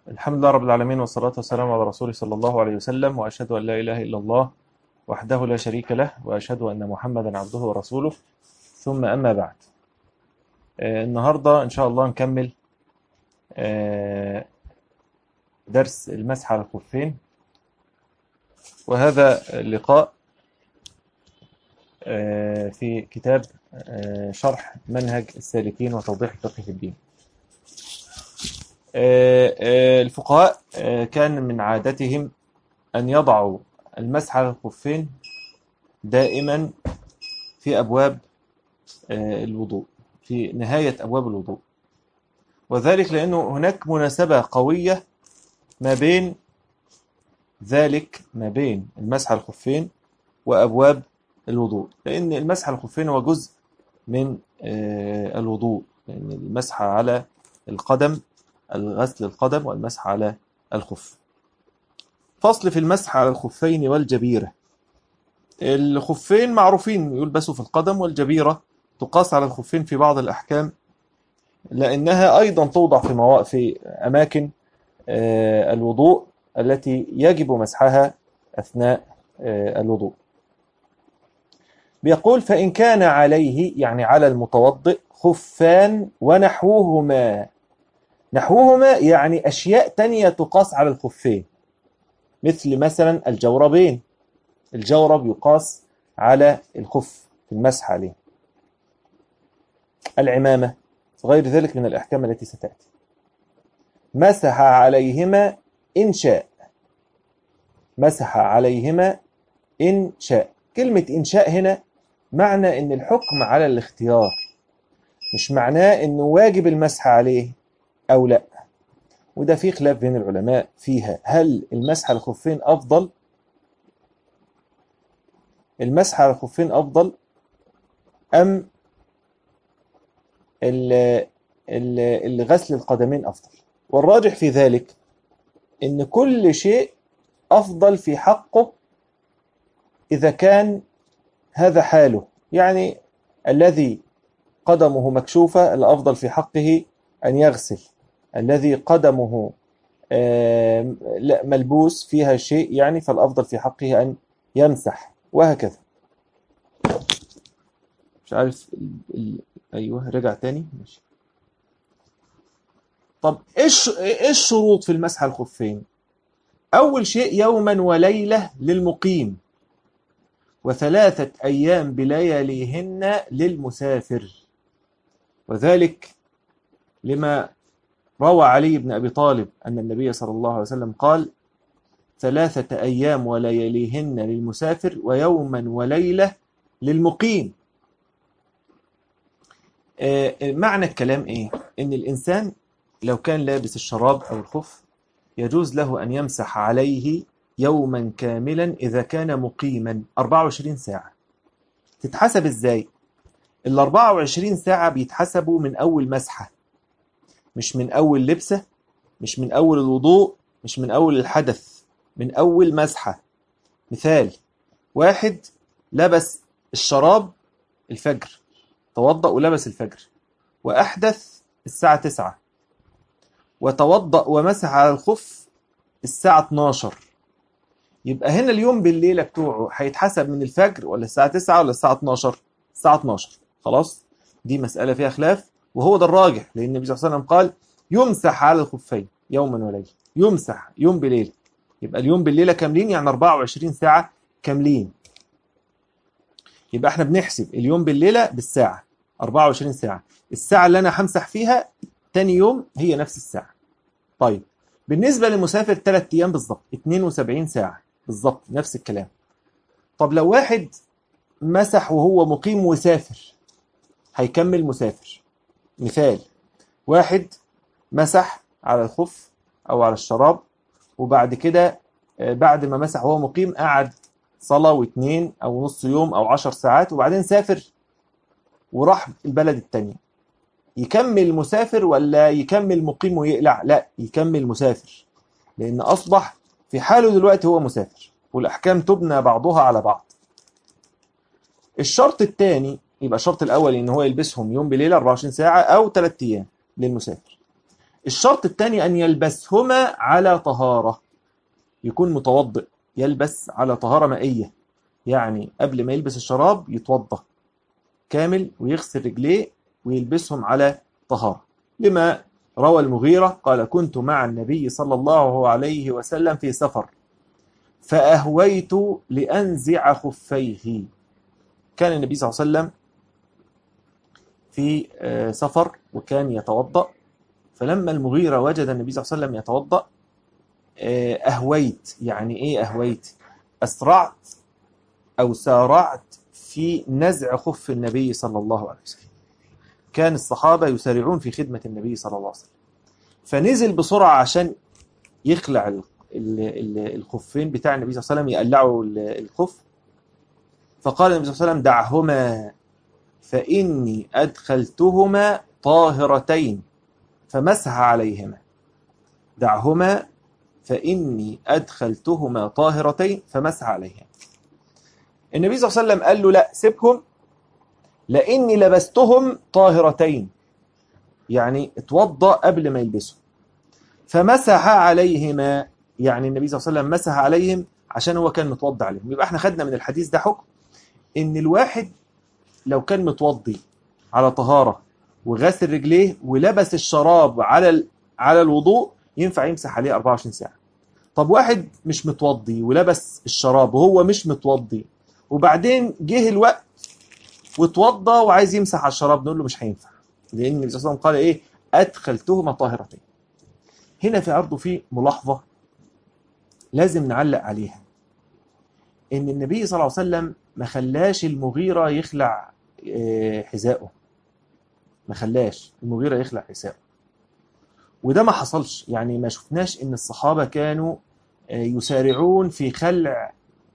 الحمد لله رب العالمين، والصلاة والسلام على رسوله صلى الله عليه وسلم، وأشهد أن لا إله إلا الله وحده لا شريك له، وأشهد أن محمدا عبده ورسوله. ثم أما بعد. النهاردة إن شاء الله نكمل آه، درس المسح على الخفين، وهذا اللقاء في كتاب شرح منهج السالكين وتوضيح الفقه في الدين. الفقهاء كان من عادتهم أن يضعوا المسح على الخفين دائما في أبواب الوضوء، في نهاية أبواب الوضوء، وذلك لأنه هناك مناسبة قوية ما بين ما بين المسح على الخفين وأبواب الوضوء، لأن المسح على الخفين هو جزء من الوضوء، لأن المسح على القدم، غسل القدم والمسح على الخف. فصل في المسح على الخفين والجبيرة. الخفين معروفين يلبسوا في القدم، والجبيرة تقاس على الخفين في بعض الأحكام، لأنها أيضا توضع في أماكن الوضوء التي يجب مسحها أثناء الوضوء. بيقول: فإن كان عليه، يعني على المتوضئ، خفان ونحوهما. نحوهما يعني أشياء تانية تقاس على الخفين، مثل مثلا الجوربين. الجورب يقاس على الخف في المسح عليه. العمامة، غير ذلك من الأحكام التي ستأتي. مسح عليهما إن شاء. مسح عليهما إن شاء. كلمة إن شاء هنا معنى إن الحكم على الاختيار، مش معناه إنه واجب المسح عليه أو لا. وده في خلاف بين العلماء فيها، هل المسح على الخفين أفضل؟ المسح على الخفين أفضل أم غسل القدمين أفضل؟ والراجح في ذلك إن كل شيء أفضل في حقه إذا كان هذا حاله. يعني الذي قدمه مكشوفة الأفضل في حقه أن يغسل، الذي قدمه ملبوس فيها شيء يعني فالأفضل في حقه أن يمسح، وهكذا. مش عارف أيوه رجع تاني. ماشي. طب إيه الشروط في المسح على الخفين؟ أول شيء يوما وليلة للمقيم، و3 أيام بلياليهن للمسافر، وذلك لما روى علي بن أبي طالب أن النبي صلى الله عليه وسلم قال: 3 أيام ولياليهن للمسافر، ويوما وليلة للمقيم. معنى الكلام إيه؟ إن الإنسان لو كان لابس الشراب أو الخف يجوز له أن يمسح عليه يوما كاملا إذا كان مقيما 24 ساعة. تتحسب إزاي؟ ال 24 ساعة بيتحسبوا من أول مسحة، مش من أول لبسة، مش من أول الوضوء، مش من أول الحدث، من أول مسحة. مثال: واحد لبس الشراب الفجر، توضأ ولبس الفجر، وأحدث الساعة 9، وتوضأ ومسح على الخف الساعة 12. يبقى هنا اليوم بالليلة بتوعه هيتحسب من الفجر ولا الساعة 9 ولا الساعة 12؟ الساعة 12. خلاص، دي مسألة فيها خلاف، وهو ده الراجح، لأن النبي صلى الله عليه وسلم قال: يمسح على الخفين يوما وليلة. يمسح يوم بليلة، يبقى اليوم بالليلة كاملين، يعني 24 ساعة كاملين. يبقى احنا بنحسب اليوم بالليلة بالساعة، 24 ساعة. الساعة اللي أنا همسح فيها تاني يوم هي نفس الساعة. طيب، بالنسبة للمسافر 3 أيام بالظبط، 72 ساعة بالظبط، نفس الكلام. طب لو واحد مسح وهو مقيم وسافر، هيكمل مسافر. مثال: واحد مسح على الخف أو على الشراب، وبعد كده بعد ما مسح وهو مقيم قعد صلاة و2 أو نص يوم أو 10 ساعات، وبعدين سافر وراح البلد التانية. يكمل مسافر ولا يكمل مقيم ويقلع؟ لا، يكمل مسافر، لأن أصبح في حاله دلوقتي هو مسافر، والأحكام تبنى بعضها على بعض. الشرط الثاني، يبقى الشرط الأول إن هو يلبسهم يوم بليلة 24 ساعة أو 3 أيام للمسافر. الشرط الثاني أن يلبسهما على طهارة، يكون متوضئ، يلبس على طهارة مائية، يعني قبل ما يلبس الشراب يتوضأ كامل ويغسل رجليه ويلبسهم على طهارة، لما روى المغيرة قال: كنت مع النبي صلى الله عليه وسلم في سفر فأهويت لأنزع خفيه. كان النبي صلى الله عليه وسلم في سفر وكان يتوضأ، فلما المغيرة وجد النبي صلى الله عليه وسلم يتوضأ أهويت. يعني إيه أهويت؟ أسرعت أو سارعت في نزع خف النبي صلى الله عليه وسلم. كان الصحابة يسارعون في خدمة النبي صلى الله عليه وسلم، فنزل بسرعة عشان يخلع الخفين بتاع النبي صلى الله عليه وسلم، يقلعوا الخف. فقال النبي صلى الله عليه وسلم: دعهما فإني أدخلتهما طاهرتين. فمسح عليهما. دعهما فإني أدخلتهما طاهرتين فمسح عليهما. النبي صلى الله عليه وسلم قال له: لا، سيبهم لأني لبستهم طاهرتين، يعني اتوضأ قبل ما يلبسهم. فمسح عليهما، يعني النبي صلى الله عليه وسلم مسح عليهم عشان هو كان متوضأ عليهم. يبقى احنا خدنا من الحديث ده حكم ان الواحد لو كان متوضي على طهارة وغسل رجليه ولبس الشراب على الوضوء ينفع يمسح عليه 24 ساعة. طب واحد مش متوضي ولبس الشراب وهو مش متوضي وبعدين جه الوقت واتوضى وعايز يمسح على الشراب، نقول له مش هينفع، لان النبي صلى الله عليه وسلم قال ايه؟ ادخلتهما طاهرتين. هنا في عرضه في ملاحظة لازم نعلق عليها، ان النبي صلى الله عليه وسلم ما خلاش المغيرة يخلع حذائه، ما خلاش المغيرة يخلع حذائه، وده ما حصلش. يعني ما شفناش ان الصحابة كانوا يسارعون في خلع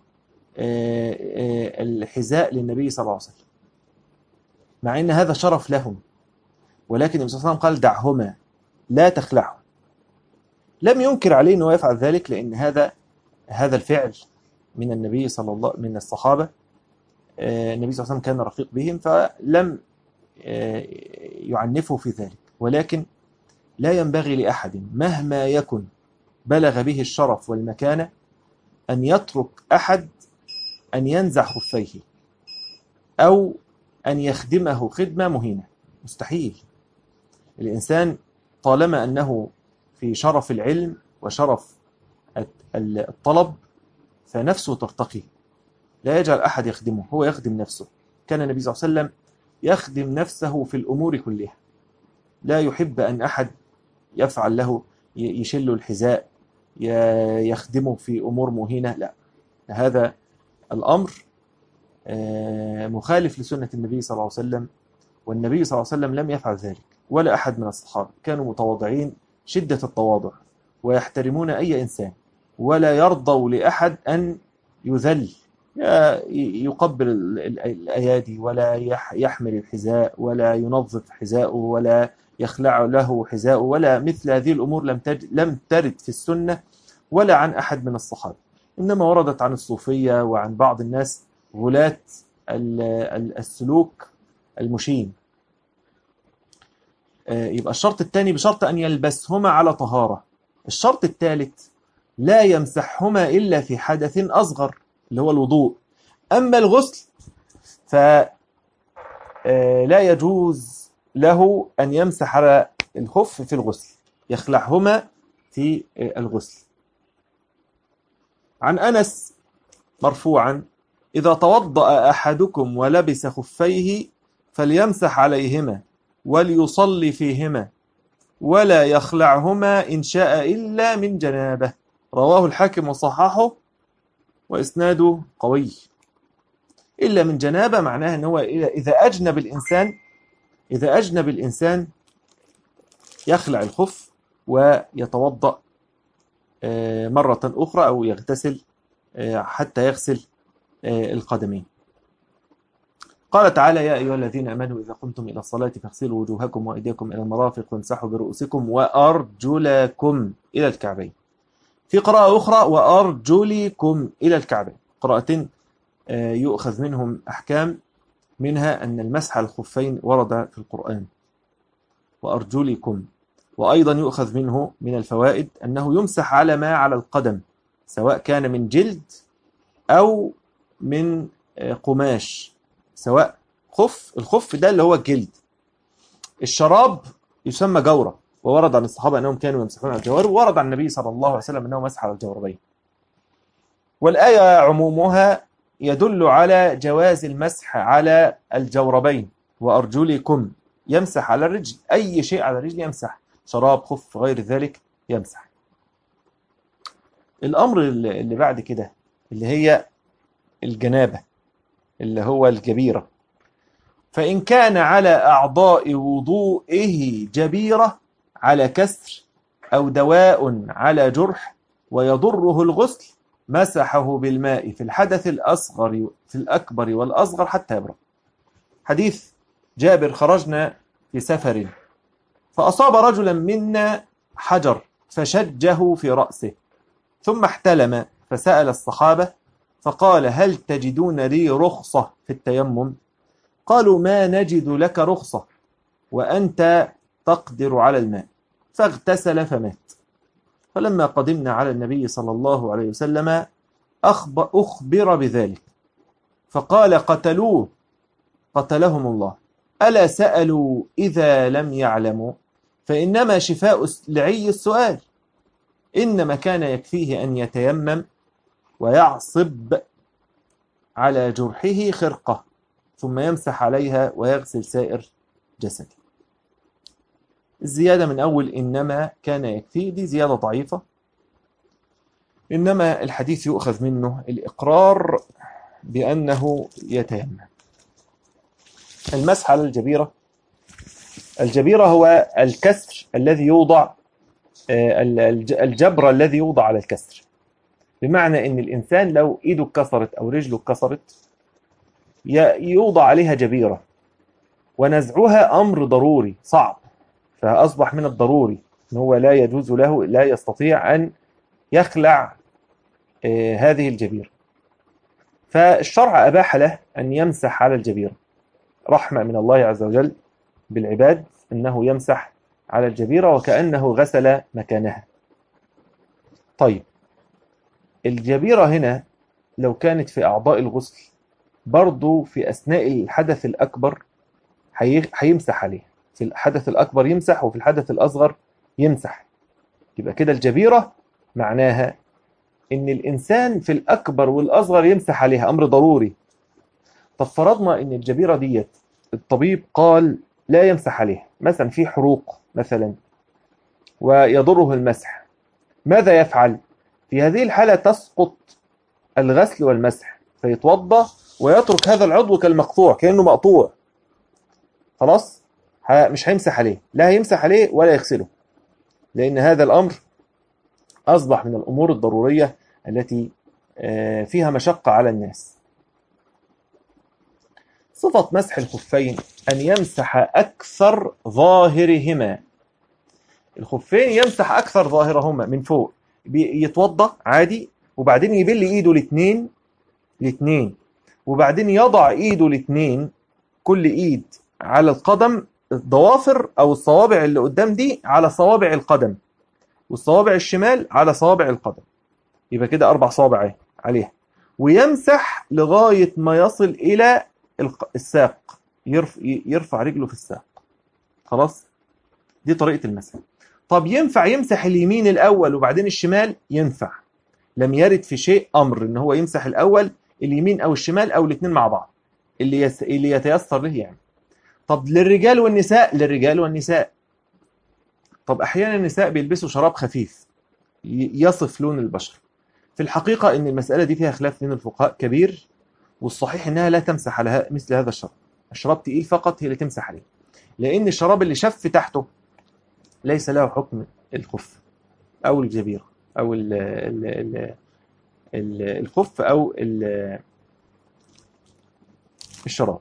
الحذاء للنبي صلى الله عليه وسلم، مع ان هذا شرف لهم، ولكن النبي صلى الله عليه وسلم قال: دعهما لا تخلعه. لم ينكر عليه انه يفعل ذلك، لان هذا الفعل من الصحابة. النبي صلى الله عليه وسلم كان رفيق بهم فلم يعنفه في ذلك، ولكن لا ينبغي لأحد مهما يكن بلغ به الشرف والمكانة أن يترك أحد أن ينزع خفيه أو أن يخدمه خدمة مهينة. مستحيل. الإنسان طالما أنه في شرف العلم وشرف الطلب فنفسه ترتقي، لا يجعل أحد يخدمه، هو يخدم نفسه. كان النبي صلى الله عليه وسلم يخدم نفسه في الأمور كلها، لا يحب أن أحد يفعل له، يشل الحذاء، يخدمه في أمور مهينة، لا. هذا الأمر مخالف لسنة النبي صلى الله عليه وسلم، والنبي صلى الله عليه وسلم لم يفعل ذلك ولا أحد من الصحابة. كانوا متواضعين شدة التواضع ويحترمون أي إنسان، ولا يرضوا لأحد أن يذل، يقبل الأيادي ولا يحمل الحذاء ولا ينظف حذاءه ولا يخلع له حذاءه، ولا مثل هذه الأمور لم ترد في السنة ولا عن أحد من الصحابة، إنما وردت عن الصوفية وعن بعض الناس غلاة السلوك المشين. يبقى الشرط الثاني بشرط أن يلبسهما على طهارة. الشرط الثالث: لا يمسحهما إلا في حدث أصغر اللي هو الوضوء. أما الغسل فلا يجوز له أن يمسح على الخف في الغسل، يخلعهما في الغسل. عن أنس مرفوعا: إذا توضأ أحدكم ولبس خفيه فليمسح عليهما وليصلي فيهما ولا يخلعهما إن شاء إلا من جنابه. رواه الحاكم وصححه وإسناده قوي. إلا من جنابه معناه أنه إذا أجنب الإنسان يخلع الخف ويتوضأ مرة أخرى أو يغتسل حتى يغسل القدمين. قال تعالى: يا أيها الذين آمنوا إذا قمتم إلى الصلاة فاغسلوا وجوهكم وأيديكم إلى المرافق وامسحوا برؤوسكم وأرجلكم إلى الكعبين. في قراءة أخرى: وأرجلكم إلى الكعبين. قراءتين يؤخذ منهم أحكام، منها أن المسح على الخفين ورد في القرآن. وأرجلكم وأيضا يؤخذ منه من الفوائد أنه يمسح على ما على القدم، سواء كان من جلد أو من قماش، سواء الخف ده اللي هو الجلد. الشراب يسمى جورة، وورد عن الصحابة أنهم كانوا يمسحون على الجوارب، وورد عن النبي صلى الله عليه وسلم أنه مسح على الجوربين. والآية عمومها يدل على جواز المسح على الجوربين وأرجلكم، يمسح على الرجل، أي شيء على الرجل يمسح، شراب، خف، غير ذلك يمسح. الأمر اللي بعد كده اللي هي الجنابة، اللي هو الجبيرة. فإن كان على أعضاء وضوئه جبيرة على كسر أو دواء على جرح ويضره الغسل، مسحه بالماء في الحدث الأصغر في الأكبر والأصغر حتى يبرأ. حديث جابر: خرجنا في سفر فأصاب رجلا منا حجر فشجه في رأسه، ثم احتلم فسأل الصحابة فقال: هل تجدون لي رخصة في التيمم؟ قالوا: ما نجد لك رخصة وأنت تقدر على الماء. فاغتسل فمات. فلما قدمنا على النبي صلى الله عليه وسلم أخبر بذلك فقال: قتلوه قتلهم الله، ألا سألوا إذا لم يعلموا؟ فإنما شفاء العي السؤال، إنما كان يكفيه أن يتيمم ويعصب على جرحه خرقة ثم يمسح عليها ويغسل سائر جسده. الزيادة من أول إنما كان يكفيه دي زيادة ضعيفة، إنما الحديث يؤخذ منه الإقرار بأنه يتيمم. المسح على الجبيرة، الجبيرة هو الكسر الذي يوضع، الجبر الذي يوضع على الكسر، بمعنى أن الإنسان لو إيده اتكسرت أو رجله اتكسرت يوضع عليها جبيرة، ونزعها أمر ضروري صعب، فأصبح من الضروري أنه هو لا يجوز له، لا يستطيع أن يخلع هذه الجبيرة، فالشرع أباح له أن يمسح على الجبيرة، رحمة من الله عز وجل بالعباد أنه يمسح على الجبيرة وكأنه غسل مكانها. طيب، الجبيرة هنا لو كانت في أعضاء الغسل برضو في أثناء الحدث الأكبر هيمسح عليه، في الحدث الأكبر يمسح وفي الحدث الأصغر يمسح. يبقى كده الجبيرة معناها إن الإنسان في الأكبر والأصغر يمسح عليها، أمر ضروري. طب فرضنا إن الجبيرة ديت الطبيب قال لا يمسح عليها، مثلا في حروق مثلا ويضره المسح، ماذا يفعل؟ في هذه الحالة تسقط الغسل والمسح، فيتوضأ ويترك هذا العضو كالمقطوع، كأنه مقطوع خلاص، مش هيمسح عليه، لا هيمسح عليه ولا يغسله، لأن هذا الأمر أصبح من الأمور الضرورية التي فيها مشقة على الناس. صفة مسح الخفين أن يمسح أكثر ظاهرهما، الخفين يمسح أكثر ظاهرهما من فوق، يتوضأ عادي وبعدين يبل إيده الاثنين وبعدين يضع إيده الاثنين، كل إيد على القدم، الضوافر أو الصوابع اللي قدام دي على صوابع القدم، والصوابع الشمال على صوابع القدم، يبقى كده 4 صوابع عليها، ويمسح لغاية ما يصل إلى الساق، يرفع رجله في الساق. خلاص، دي طريقة المسح. طب ينفع يمسح اليمين الأول وبعدين الشمال؟ ينفع، لم يرد في شيء أمر إن هو يمسح الأول اليمين أو الشمال أو الاثنين مع بعض، اللي يتيسر له يعني. طب للرجال والنساء؟ للرجال والنساء. طب أحيانا النساء بيلبسوا شراب خفيف يصف لون البشر، في الحقيقة إن المسألة دي فيها خلاف بين الفقهاء كبير، والصحيح إنها لا تمسح على مثل هذا الشراب، الشراب تقيل فقط هي اللي تمسح عليه، لأن الشراب اللي شف تحته ليس له حكم الخف أو الجبيرة أو الخف أو الشراب.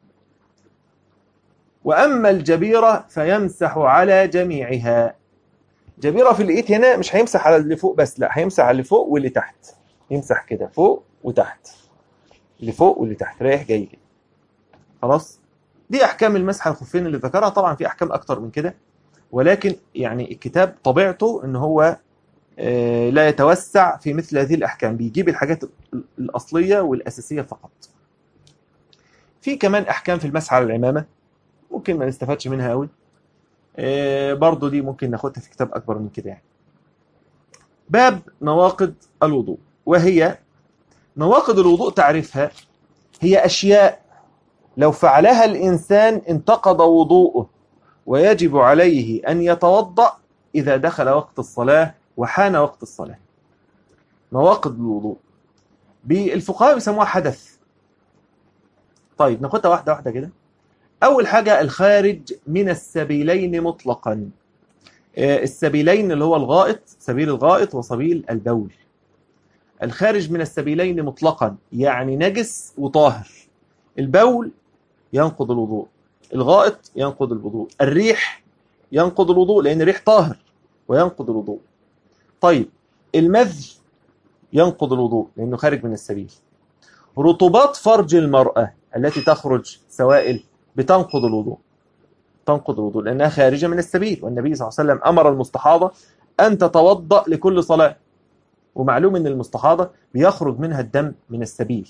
وأما الجبيرة فيمسح على جميعها. جبيرة في الإيد هنا مش هيمسح على اللي فوق بس، لا هيمسح على اللي فوق واللي تحت، يمسح كده فوق وتحت، اللي فوق واللي تحت، رايح جاي كده. خلاص، دي أحكام المسح على الخفين اللي ذكرها. طبعا في أحكام أكتر من كده، ولكن يعني الكتاب طبيعته ان هو لا يتوسع في مثل هذه الأحكام، بيجيب الحاجات الأصلية والأساسية فقط. في كمان أحكام في المسح على العمامة ممكن ما نستفادش منها قوي، برضو دي ممكن ناخدها في كتاب أكبر من كده يعني. باب نواقض الوضوء، وهي نواقض الوضوء تعرفها هي أشياء لو فعلها الإنسان انتقض وضوءه ويجب عليه أن يتوضأ إذا دخل وقت الصلاة وحان وقت الصلاة. نواقض الوضوء الفقهاء بيسموها حدث. طيب ناخدها واحدة واحدة كده. أول حاجة الخارج من السبيلين مطلقا. السبيلين اللي هو الغائط، سبيل الغائط وسبيل البول. الخارج من السبيلين مطلقا يعني نجس وطاهر. البول ينقض الوضوء، الغائط ينقض الوضوء، الريح ينقض الوضوء لأن الريح طاهر وينقض الوضوء. طيب المذي ينقض الوضوء لأنه خارج من السبيل. رطوبات فرج المرأة التي تخرج سوائل بتنقض الوضوء، تنقض الوضوء لأنها خارجة من السبيل، والنبي صلى الله عليه وسلم أمر المستحاضة أن تتوضأ لكل صلاة، ومعلوم أن المستحاضة بيخرج منها الدم من السبيل.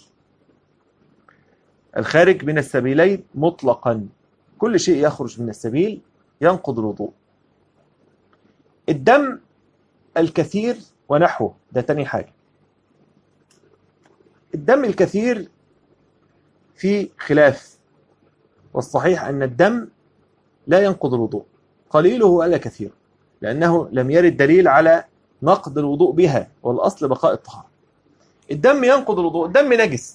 الخارج من السبيلين مطلقا، كل شيء يخرج من السبيل ينقض الوضوء. الدم الكثير ونحوه ده تاني حاجة. الدم الكثير في خلاف، والصحيح أن الدم لا ينقض الوضوء، قليله ولا كثير، لأنه لم يرد دليل على نقض الوضوء بها، والأصل بقاء الطهارة. الدم ينقض الوضوء، الدم نجس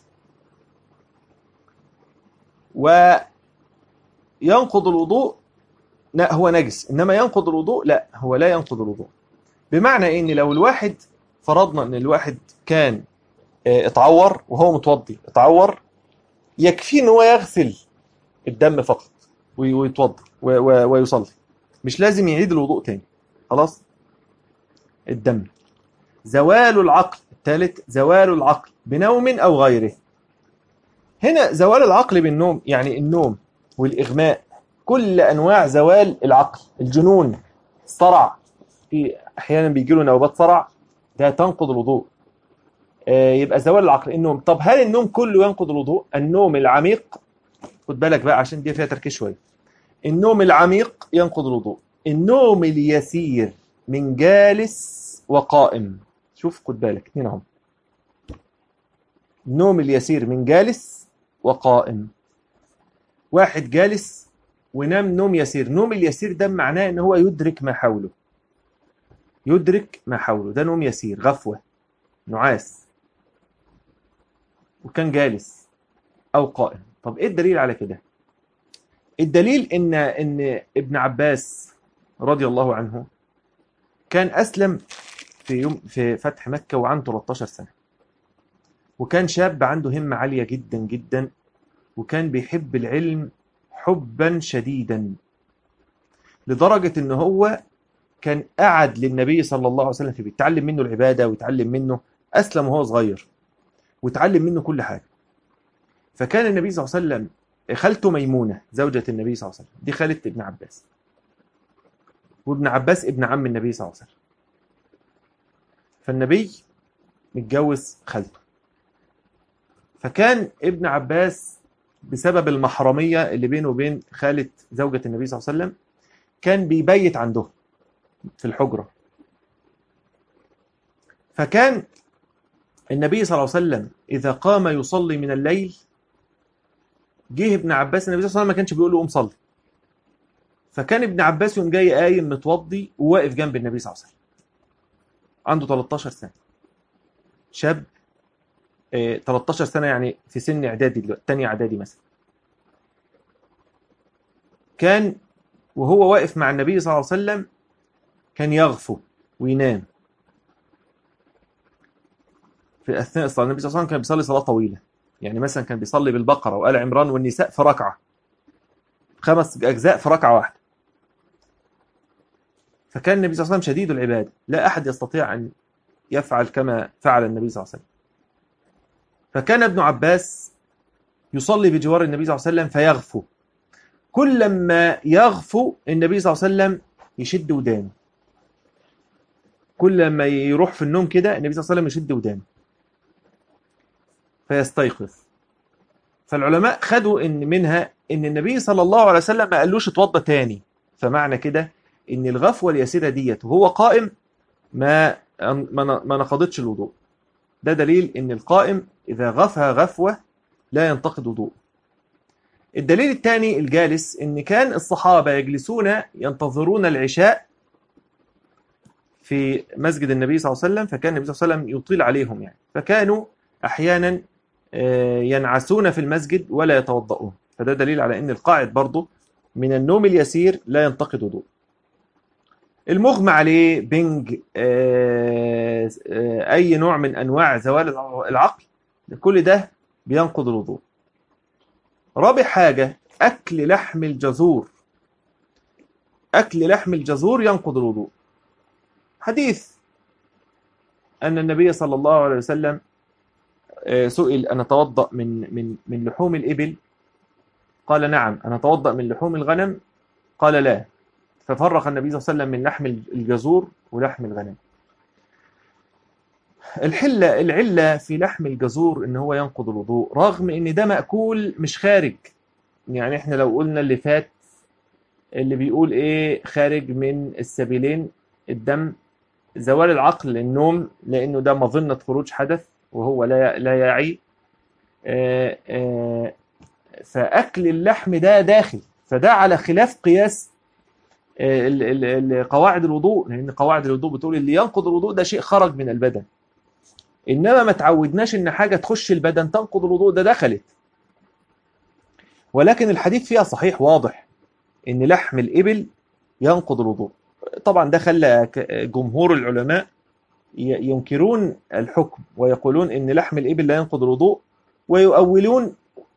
وينقض الوضوء، لا هو نجس، إنما ينقض الوضوء لا، هو لا ينقض الوضوء. بمعنى إن لو الواحد فرضنا إن الواحد كان اتعور وهو متوضي، اتعور يكفي إن هو يغسل الدم فقط ويتوضا ويصلي، مش لازم يعيد الوضوء تاني. خلاص. الدم زوال العقل، الثالث زوال العقل بنوم أو غيره. هنا زوال العقل بالنوم يعني النوم والإغماء، كل أنواع زوال العقل، الجنون، الصرع، في أحيانا بيجي له نوبات صرع، ده تنقض الوضوء. يبقى زوال العقل النوم. طب هل النوم كله ينقض الوضوء؟ النوم العميق، خد بالك بقى عشان دي فيها تركيز شوية. النوم العميق ينقض الوضوء. النوم اليسير من جالس وقائم، شوف خد بالك اتنين اهم. النوم اليسير من جالس وقائم. واحد جالس ونام نوم يسير، نوم اليسير ده معناه ان هو يدرك ما حوله، يدرك ما حوله، ده نوم يسير، غفوة، نعاس، وكان جالس او قائم. طب ايه الدليل على كده؟ الدليل ان ابن عباس رضي الله عنه كان اسلم في فتح مكة وعنده 13 سنة، وكان شاب عنده همة عالية جدا جدا، وكان بيحب العلم حبا شديدا، لدرجة ان هو كان قعد للنبي صلى الله عليه وسلم في بيتعلم منه العبادة ويتعلم منه. أسلم وهو صغير وتعلم منه كل حاجة. فكان النبي صلى الله عليه وسلم، خالته ميمونة زوجة النبي صلى الله عليه وسلم دي خالة ابن عباس، وابن عباس ابن عم النبي صلى الله عليه وسلم، فالنبي متجوز خالته. فكان ابن عباس بسبب المحرمية اللي بينه وبين خالة زوجة النبي صلى الله عليه وسلم كان بيبيت عنده في الحجرة. فكان النبي صلى الله عليه وسلم إذا قام يصلي من الليل، جه ابن عباس، النبي صلى الله عليه وسلم ما كانش بيقول له قوم صلي، فكان ابن عباس يوم جاي قايم متوضي وواقف جنب النبي صلى الله عليه وسلم، عنده 13 سنة، شاب. 13 سنة يعني في سن إعدادي دلوقتي، تاني إعدادي مثلا. كان وهو واقف مع النبي صلى الله عليه وسلم كان يغفو وينام في أثناء الصلاة. النبي صلى الله عليه وسلم كان بيصلي صلاة طويلة، يعني مثلا كان بيصلي بالبقرة وآل عمران والنساء في ركعة، 5 أجزاء في ركعة واحدة. فكان النبي صلى الله عليه وسلم شديد العبادة، لا أحد يستطيع أن يفعل كما فعل النبي صلى الله عليه وسلم. فكان ابن عباس يصلي بجوار النبي صلى الله عليه وسلم فيغفو، كل ما يغفو النبي صلى الله عليه وسلم يشد ودانه، كل ما يروح في النوم كده النبي صلى الله عليه وسلم يشد ودانه فيستيقظ. فالعلماء خدوا ان منها ان النبي صلى الله عليه وسلم ما قالوش اتوضى تاني، فمعنى كده ان الغفوه اليسيره ديت وهو قائم ما نقضتش الوضوء. ده دليل ان القائم اذا غفى غفوه لا ينتقد وضوء. الدليل الثاني الجالس، ان كان الصحابه يجلسون ينتظرون العشاء في مسجد النبي صلى الله عليه وسلم، فكان النبي صلى الله عليه وسلم يطيل عليهم يعني، فكانوا احيانا ينعسون في المسجد ولا يتوضؤون. فده دليل على ان القاعد برضه من النوم اليسير لا ينتقد وضوء. المغمى عليه بنج اي نوع من انواع زوال العقل، كل ده بينقض الوضوء. رابع حاجة اكل لحم الجزور، اكل لحم الجزور ينقض الوضوء. حديث ان النبي صلى الله عليه وسلم سئل أن أتوضأ من لحوم الإبل؟ قال نعم. أن أتوضأ من لحوم الغنم؟ قال لا. ففرق النبي صلى الله عليه وسلم من لحم الجزور ولحم الغنم. العلة في لحم الجزور إن هو ينقض الوضوء رغم إن ده مأكول مش خارج. يعني إحنا لو قلنا اللي فات اللي بيقول إيه خارج من السبيلين، الدم، زوال العقل، النوم، لأنه ده مظنة خروج حدث وهو لا يعي، فأكل اللحم ده داخل، فده على خلاف قياس قواعد الوضوء، لأن قواعد الوضوء بتقول اللي ينقض الوضوء ده شيء خرج من البدن، إنما ما تعودناش إن حاجة تخش البدن تنقض الوضوء، ده دخلت. ولكن الحديث فيها صحيح واضح إن لحم الإبل ينقض الوضوء. طبعا ده خلى جمهور العلماء ينكرون الحكم ويقولون إن لحم الإبل لا ينقض الوضوء، ويؤولون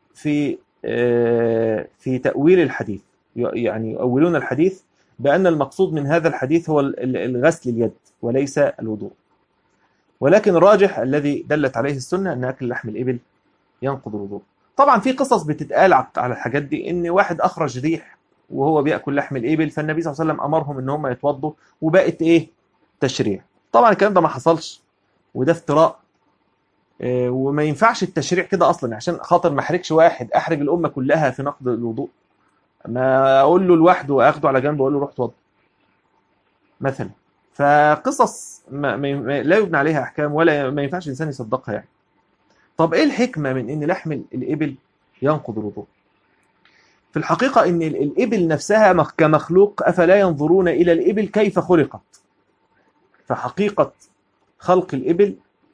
في تأويل الحديث، يعني يؤولون الحديث بأن المقصود من هذا الحديث هو الغسل اليد وليس الوضوء. ولكن الراجح الذي دلت عليه السنة أن أكل لحم الإبل ينقض الوضوء. طبعا في قصص بتتقال على الحاجات دي، إن واحد أخرج ريح وهو بيأكل لحم الإبل، فالنبي صلى الله عليه وسلم أمرهم إن هم يتوضوا وبقت إيه تشريع. طبعا الكلام ده ما حصلش وده افتراء، وما ينفعش التشريع كده اصلا عشان خاطر ما احرجش واحد، احرج الامه كلها في نقض الوضوء. ما اقول له لوحده واخده على جنب واقول له روح اتوضى مثلا. فقصص لا يبنى عليها احكام ولا ما ينفعش الانسان يصدقها يعني. طب ايه الحكمه من ان لحم الابل ينقض الوضوء؟ في الحقيقه ان الابل نفسها كمخلوق، افلا ينظرون الى الابل كيف خلقت. فحقيقه خلق الابل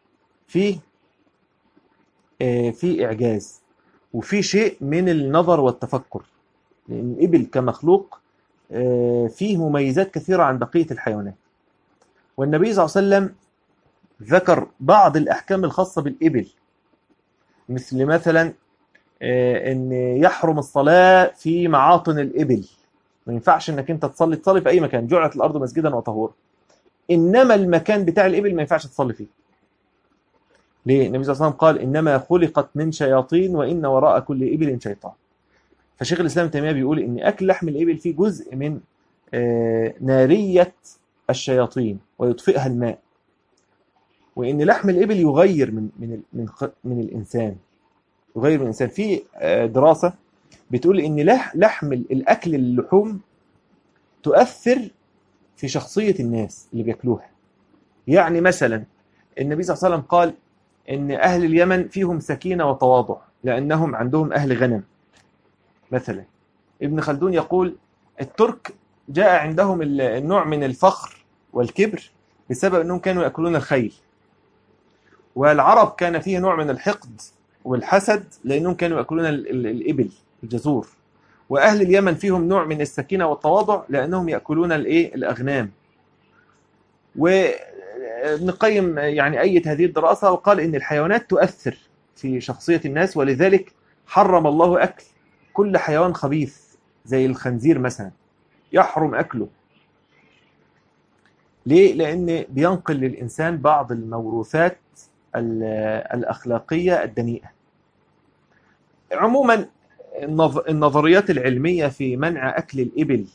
في إعجاز وفي شيء من النظر والتفكر، لأن الإبل كمخلوق فيه مميزات كثيرة عن بقية الحيوانات. والنبي صلى الله عليه وسلم ذكر بعض الأحكام الخاصة بالإبل، مثلا أن يحرم الصلاة في معاطن الإبل، ما ينفعش أنك أنت تصلي في أي مكان، جعلت الأرض مسجدا وطهورا، إنما المكان بتاع الإبل ما ينفعش تصلي فيه. ليه؟ النبي صلى الله عليه وسلم قال إنما خلقت من شياطين وإن وراء كل إبل شيطان. فشيخ الإسلام تيمية بيقول إن أكل لحم الإبل فيه جزء من نارية الشياطين ويطفئها الماء، وإن لحم الإبل يغير من الإنسان، يغير من الإنسان. في دراسة بتقول إن لحم الأكل اللحوم تؤثر في شخصية الناس اللي بياكلوها. يعني مثلا النبي صلى الله عليه وسلم قال إن أهل اليمن فيهم سكينة وتواضع لأنهم عندهم أهل غنم مثلا. ابن خلدون يقول الترك جاء عندهم النوع من الفخر والكبر بسبب أنهم كانوا يأكلون الخيل، والعرب كان فيه نوع من الحقد والحسد لأنهم كانوا يأكلون الإبل الجزور، وأهل اليمن فيهم نوع من السكينة والتواضع لأنهم يأكلون الأغنام. وابن القيم يعني أيد هذه الدراسة وقال إن الحيوانات تؤثر في شخصية الناس، ولذلك حرم الله أكل كل حيوان خبيث زي الخنزير مثلا، يحرم أكله. ليه؟ لأن بينقل للإنسان بعض الموروثات الأخلاقية الدنيئة. عموما النظريات العلمية في منع أكل الإبل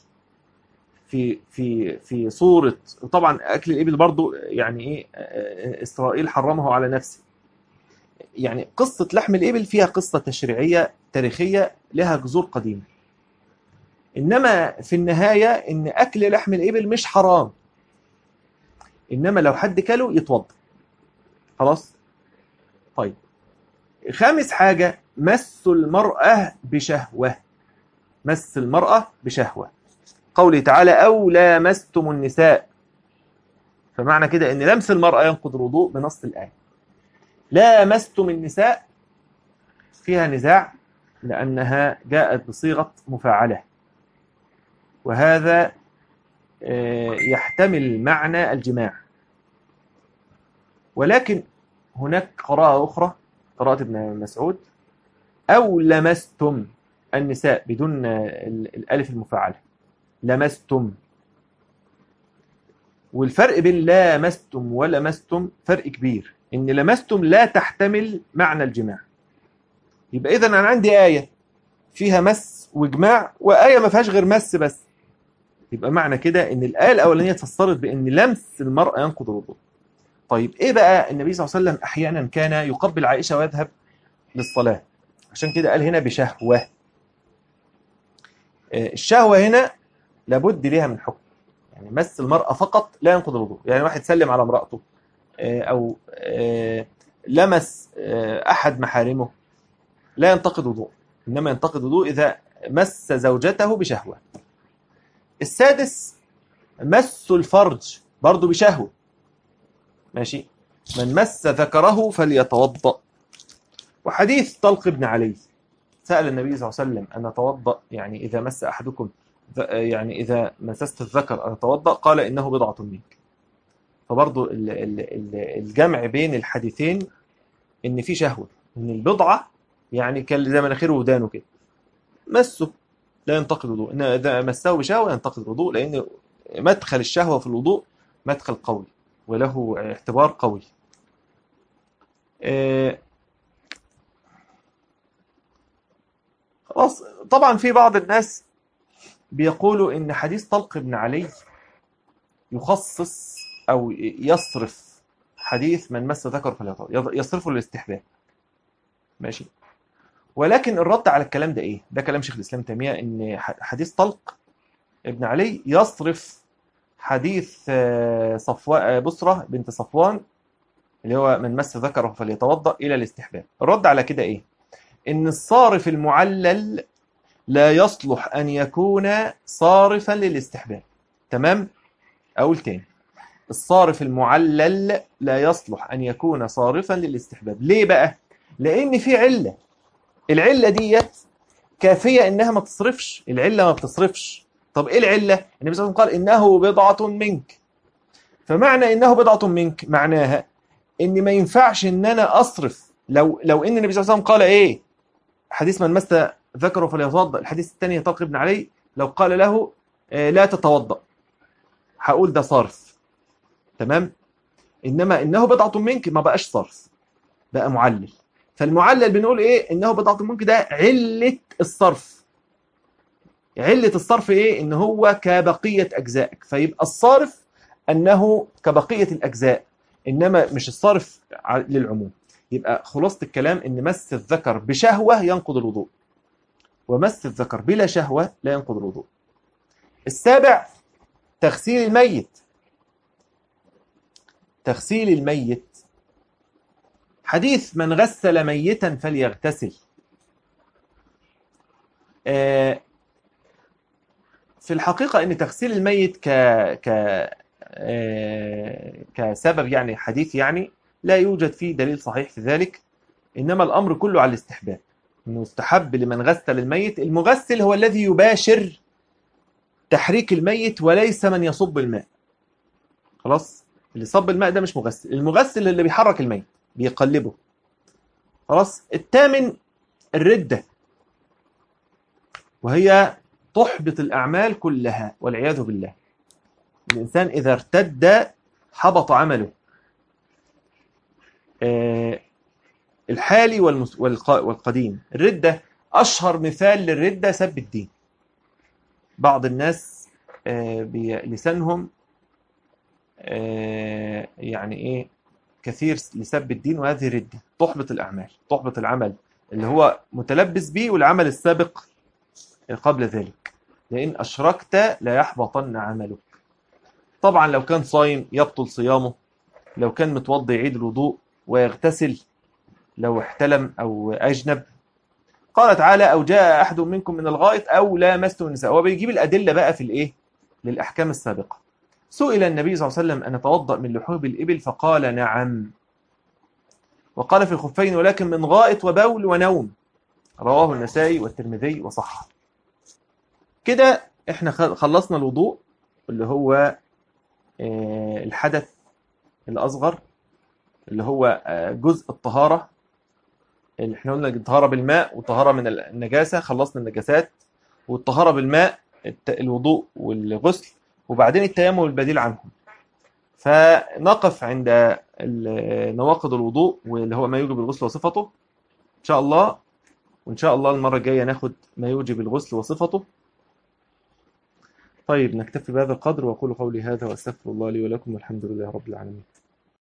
في صورة، طبعا أكل الإبل برضو يعني إيه، إسرائيل حرمه على نفسه. يعني قصة لحم الإبل فيها قصة تشريعية تاريخية لها جذور قديمة، إنما في النهاية إن أكل لحم الإبل مش حرام، إنما لو حد كله يتوضأ خلاص. طيب، خامس حاجة مس المرأة بشهوة. مس المرأة بشهوة، قوله تعالى أو لامستم النساء، فمعنى كده إن لمس المرأة ينقض الوضوء بنص الآية. لامستم النساء فيها نزاع لأنها جاءت بصيغة مفاعلة، وهذا يحتمل معنى الجماع، ولكن هناك قراءة أخرى، قراءة ابن مسعود، أو لمستم النساء بدون الألف المفاعلة، لمستم. والفرق بين لامستم ولمستم فرق كبير، إن لمستم لا تحتمل معنى الجماع. يبقى إذن أنا عندي آية فيها مس وجماع، وآية ما فيهاش غير مس بس، يبقى معنى كده إن الآية الأولانية فسرت بإن لمس المرأة ينقض الوضوء. طيب إيه بقى؟ النبي صلى الله عليه وسلم أحيانا كان يقبل عائشة ويذهب للصلاة، عشان كده قال هنا بشهوة. الشهوة هنا لابد لها من حكم، يعني مس المرأة فقط لا ينقض الوضوء. يعني واحد سلم على امرأته، أو لمس أحد محارمه، لا ينتقض وضوء، إنما ينتقض وضوء إذا مس زوجته بشهوة. السادس مس الفرج برضو بشهوة، ماشي، من مس ذكره فليتوضأ. وحديث طلق بن علي، سأل النبي صلى الله عليه وسلم أن أتوضأ، يعني إذا مس أحدكم، يعني إذا مسست الذكر أن أتوضأ، قال إنه بضعة منك. فبرضو الجمع بين الحديثين إن في شهوة، إن البضعة يعني زي مناخيره ودانه كده، مسه لا ينتقد الوضوء، إن إذا مسه بشهوة ينتقد الوضوء، لأن مدخل الشهوة في الوضوء مدخل قوي وله اعتبار قوي. خلاص. طبعا في بعض الناس بيقولوا إن حديث طلق بن علي يخصص أو يصرف حديث من مس ذكر فليتوضأ، يصرفه للاستحباب، ماشي. ولكن الرد على الكلام ده إيه؟ ده كلام شيخ الإسلام تيمية، إن حديث طلق ابن علي يصرف حديث بصرة بنت صفوان اللي هو من مس ذكره فليتوضأ إلى الاستحباب. الرد على كده إيه؟ إن الصارف المعلل لا يصلح أن يكون صارفا للاستحباب. تمام؟ أقول تاني، الصارف المعلل لا يصلح أن يكون صارفا للاستحباب. ليه بقى؟ لأن في علة، العلة ديت كافية إنها ما تصرفش، العلة ما بتصرفش. طب إيه العلة؟ النبي صلى الله عليه وسلم قال إنه بضعة منك، فمعنى إنه بضعة منك معناها إن ما ينفعش إن أنا أصرف. لو إن النبي صلى الله عليه وسلم قال إيه؟ حديث من مس ذكره فليتوضأ، الحديث الثاني طلق ابن علي لو قال له لا تتوضأ، هقول ده صارف، تمام. إنما إنه بضعة منك ما بقاش صارف، بقى معلل. فالمعلل بنقول إيه؟ إنه بضعة منك ده علة الصرف. علة الصرف إيه؟ إن هو كبقية أجزائك، فيبقى الصارف أنه كبقية الأجزاء، إنما مش الصارف للعموم. يبقى خلاصة الكلام إن مس الذكر بشهوة ينقض الوضوء، ومس الذكر بلا شهوة لا ينقض الوضوء. السابع تغسيل الميت. تغسيل الميت، حديث من غسل ميتا فليغتسل. في الحقيقة أن تغسيل الميت كسبب يعني حديث يعني لا يوجد فيه دليل صحيح في ذلك، إنما الأمر كله على الاستحباب، إنه يستحب لمن غسل الميت. المغسل هو الذي يباشر تحريك الميت وليس من يصب الماء. خلاص، اللي صب الماء ده مش مغسل، المغسل اللي بيحرك الميت بيقلبه. خلاص. الثامن الردة، وهي تحبط الأعمال كلها والعياذ بالله. الإنسان إذا ارتد حبط عمله، الحالي والقديم. الردة أشهر مثال للردة سب الدين. بعض الناس لسانهم يعني إيه كثير لسب الدين، وهذه ردة تحبط الأعمال، تحبط العمل اللي هو متلبس به والعمل السابق قبل ذلك. لئن أشركت لا يحبطن عملك. طبعا لو كان صايم يبطل صيامه، لو كان متوضي يعيد الوضوء ويغتسل، لو احتلم أو أجنب. قال تعالى أو جاء أحد منكم من الغائط أو لامستم النساء. هو بيجيب الأدلة بقى في الإيه للأحكام السابقة. سئل النبي صلى الله عليه وسلم أن أتوضأ من لحوم الإبل؟ فقال نعم. وقال في الخفين ولكن من غائط وبول ونوم. رواه النسائي والترمذي وصححه. كده احنا خلصنا الوضوء اللي هو الحدث الأصغر، اللي هو جزء الطهارة اللي احنا قلنا الطهارة بالماء والطهارة من النجاسة. خلصنا النجاسات والطهارة بالماء الوضوء والغسل، وبعدين التيمم والبديل عنهم. فنقف عند نواقض الوضوء واللي هو ما يوجب الغسل وصفته إن شاء الله. وإن شاء الله المرة الجاية ناخد ما يوجب الغسل وصفته. طيب نكتفي بهذا القدر، وأقول قولي هذا وأستغفر الله لي ولكم، والحمد لله رب العالمين.